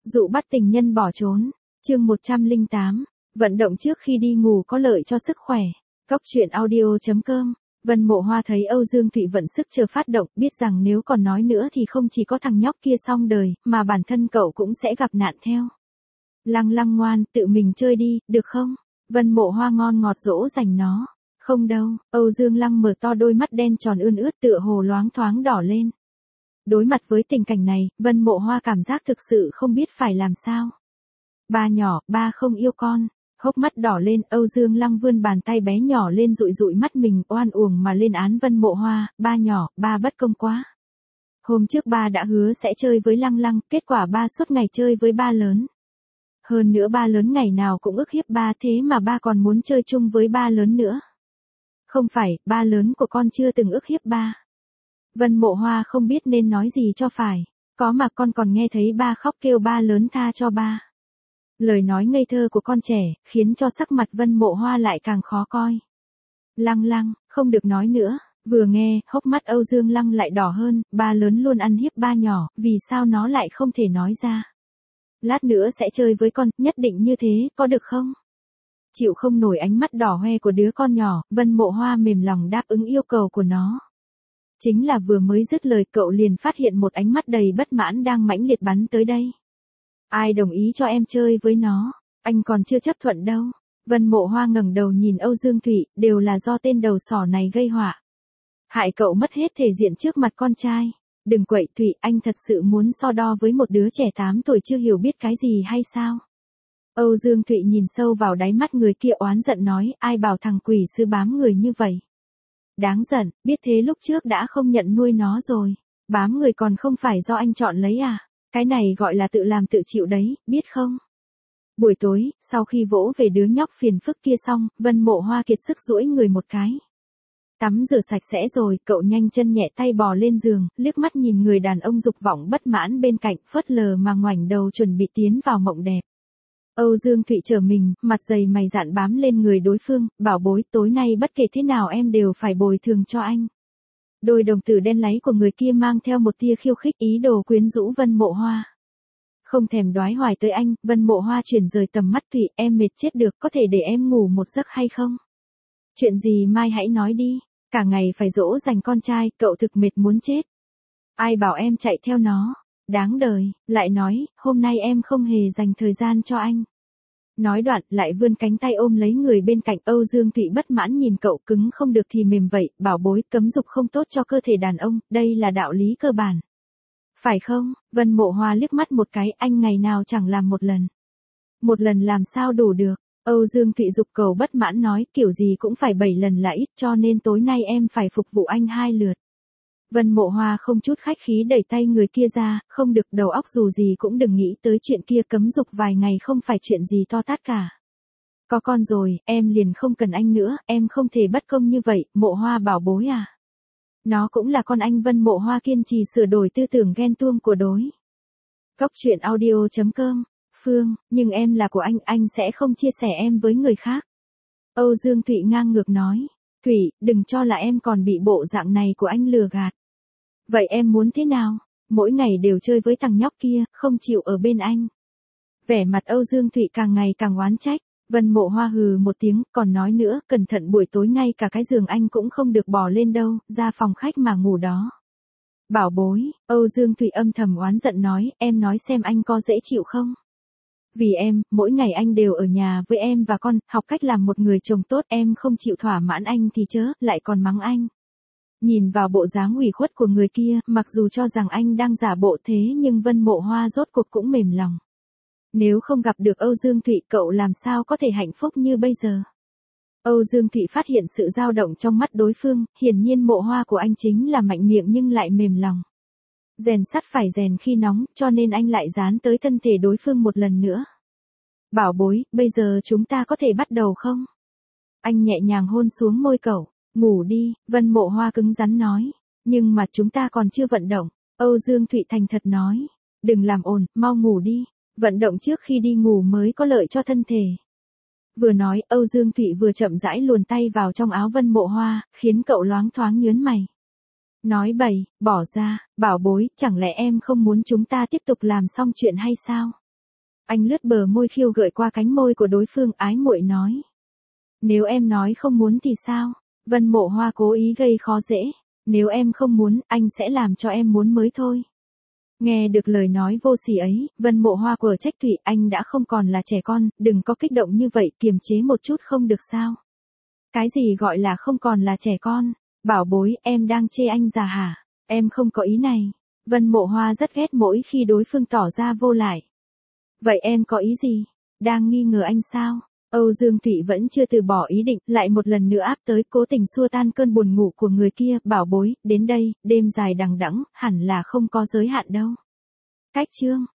Dụ bắt tình nhân bỏ trốn. Chương 108. Vận động trước khi đi ngủ có lợi cho sức khỏe. Cốc truyện audio.com. Vân Mộ Hoa thấy Âu Dương Thụy vận sức chờ phát động, biết rằng nếu còn nói nữa thì không chỉ có thằng nhóc kia xong đời, mà bản thân cậu cũng sẽ gặp nạn theo. Lăng Lăng ngoan, tự mình chơi đi, được không? Vân Mộ Hoa ngon ngọt dỗ dành nó. Không đâu. Âu Dương Lăng mở to đôi mắt đen tròn ươn ướt tựa hồ loáng thoáng đỏ lên. Đối mặt với tình cảnh này, Vân Mộ Hoa cảm giác thực sự không biết phải làm sao. Ba nhỏ, ba không yêu con. Hốc mắt đỏ lên, Âu Dương Lăng vươn bàn tay bé nhỏ lên dụi dụi mắt mình, oan uổng mà lên án Vân Mộ Hoa, ba nhỏ, ba bất công quá. Hôm trước ba đã hứa sẽ chơi với Lăng Lăng, kết quả ba suốt ngày chơi với ba lớn. Hơn nữa ba lớn ngày nào cũng ức hiếp ba, thế mà ba còn muốn chơi chung với ba lớn nữa. Không phải, ba lớn của con chưa từng ức hiếp ba. Vân Mộ Hoa không biết nên nói gì cho phải. Có mà con còn nghe thấy ba khóc kêu ba lớn tha cho ba. Lời nói ngây thơ của con trẻ, khiến cho sắc mặt Vân Mộ Hoa lại càng khó coi. Lăng Lăng, không được nói nữa. Vừa nghe, hốc mắt Âu Dương Lăng lại đỏ hơn, ba lớn luôn ăn hiếp ba nhỏ, vì sao nó lại không thể nói ra. Lát nữa sẽ chơi với con, nhất định như thế, có được không? Chịu không nổi ánh mắt đỏ hoe của đứa con nhỏ, Vân Mộ Hoa mềm lòng đáp ứng yêu cầu của nó. Chính là vừa mới dứt lời cậu liền phát hiện một ánh mắt đầy bất mãn đang mãnh liệt bắn tới đây. Ai đồng ý cho em chơi với nó, anh còn chưa chấp thuận đâu. Vân Mộ Hoa ngẩng đầu nhìn Âu Dương Thụy, đều là do tên đầu sỏ này gây họa. Hại cậu mất hết thể diện trước mặt con trai. Đừng quậy Thụy, anh thật sự muốn so đo với một đứa trẻ 8 tuổi chưa hiểu biết cái gì hay sao? Âu Dương Thụy nhìn sâu vào đáy mắt người kia oán giận nói, ai bảo thằng quỷ sư bám người như vậy. Đáng giận, biết thế lúc trước đã không nhận nuôi nó rồi. Bám người còn không phải do anh chọn lấy à? Cái này gọi là tự làm tự chịu đấy, biết không? Buổi tối, sau khi vỗ về đứa nhóc phiền phức kia xong, Vân Mộ Hoa kiệt sức duỗi người một cái. Tắm rửa sạch sẽ rồi, cậu nhanh chân nhẹ tay bò lên giường, liếc mắt nhìn người đàn ông dục vọng bất mãn bên cạnh, phớt lờ mà ngoảnh đầu chuẩn bị tiến vào mộng đẹp. Âu Dương Thụy trở mình, mặt dày mày dạn bám lên người đối phương, bảo bối, tối nay bất kể thế nào em đều phải bồi thường cho anh. Đôi đồng tử đen láy của người kia mang theo một tia khiêu khích ý đồ quyến rũ Vân Mộ Hoa. Không thèm đoái hoài tới anh, Vân Mộ Hoa chuyển rời tầm mắt Thụy, em mệt chết được, có thể để em ngủ một giấc hay không? Chuyện gì mai hãy nói đi, cả ngày phải dỗ dành con trai, cậu thực mệt muốn chết. Ai bảo em chạy theo nó, đáng đời, lại nói, hôm nay em không hề dành thời gian cho anh. Nói đoạn, lại vươn cánh tay ôm lấy người bên cạnh. Âu Dương Thụy bất mãn nhìn cậu, cứng không được thì mềm vậy, bảo bối, cấm dục không tốt cho cơ thể đàn ông, đây là đạo lý cơ bản. Phải không? Vân Mộ Hoa liếc mắt một cái, anh ngày nào chẳng làm một lần. Một lần làm sao đủ được? Âu Dương Thụy dục cầu bất mãn nói, kiểu gì cũng phải 7 lần là ít, cho nên tối nay em phải phục vụ anh 2 lượt. Vân Mộ Hoa không chút khách khí đẩy tay người kia ra, không được, đầu óc dù gì cũng đừng nghĩ tới chuyện kia, cấm dục vài ngày không phải chuyện gì to tát cả. Có con rồi, em liền không cần anh nữa, em không thể bất công như vậy, Mộ Hoa bảo bối à. Nó cũng là con anh. Vân Mộ Hoa kiên trì sửa đổi tư tưởng ghen tuông của đối. Cốc truyện audio.com. Phương, nhưng em là của anh sẽ không chia sẻ em với người khác. Âu Dương Thụy ngang ngược nói. Thụy, đừng cho là em còn bị bộ dạng này của anh lừa gạt. Vậy em muốn thế nào? Mỗi ngày đều chơi với thằng nhóc kia, không chịu ở bên anh. Vẻ mặt Âu Dương Thụy càng ngày càng oán trách. Vân Mộ Hoa hừ một tiếng, còn nói nữa, cẩn thận buổi tối ngay cả cái giường anh cũng không được bỏ lên đâu, ra phòng khách mà ngủ đó. Bảo bối, Âu Dương Thụy âm thầm oán giận nói, em nói xem anh có dễ chịu không? Vì em, mỗi ngày anh đều ở nhà với em và con, học cách làm một người chồng tốt, em không chịu thỏa mãn anh thì chớ, lại còn mắng anh. Nhìn vào bộ dáng ủy khuất của người kia, mặc dù cho rằng anh đang giả bộ thế nhưng Vân Mộ Hoa rốt cuộc cũng mềm lòng. Nếu không gặp được Âu Dương Thụy cậu làm sao có thể hạnh phúc như bây giờ? Âu Dương Thụy phát hiện sự dao động trong mắt đối phương, hiển nhiên Mộ Hoa của anh chính là mạnh miệng nhưng lại mềm lòng. Rèn sắt phải rèn khi nóng, cho nên anh lại dán tới thân thể đối phương một lần nữa. Bảo bối, bây giờ chúng ta có thể bắt đầu không? Anh nhẹ nhàng hôn xuống môi cậu. Ngủ đi, Vân Mộ Hoa cứng rắn nói. Nhưng mà chúng ta còn chưa vận động. Âu Dương Thụy thành thật nói. Đừng làm ồn, mau ngủ đi. Vận động trước khi đi ngủ mới có lợi cho thân thể. Vừa nói, Âu Dương Thụy vừa chậm rãi luồn tay vào trong áo Vân Mộ Hoa, khiến cậu loáng thoáng nhớn mày. Nói bậy, bỏ ra, bảo bối, chẳng lẽ em không muốn chúng ta tiếp tục làm xong chuyện hay sao? Anh lướt bờ môi khiêu gợi qua cánh môi của đối phương, ái muội nói. Nếu em nói không muốn thì sao? Vân Mộ Hoa cố ý gây khó dễ. Nếu em không muốn, anh sẽ làm cho em muốn mới thôi. Nghe được lời nói vô sỉ ấy, Vân Mộ Hoa của trách Thụy, anh đã không còn là trẻ con, đừng có kích động như vậy, kiềm chế một chút không được sao? Cái gì gọi là không còn là trẻ con? Bảo bối, em đang chê anh già hả? Em không có ý này. Vân Mộ Hoa rất ghét mỗi khi đối phương tỏ ra vô lại. Vậy em có ý gì? Đang nghi ngờ anh sao? Âu Dương Thụy vẫn chưa từ bỏ ý định, lại một lần nữa áp tới, cố tình xua tan cơn buồn ngủ của người kia, bảo bối, đến đây, đêm dài đằng đẵng, hẳn là không có giới hạn đâu. Cách chương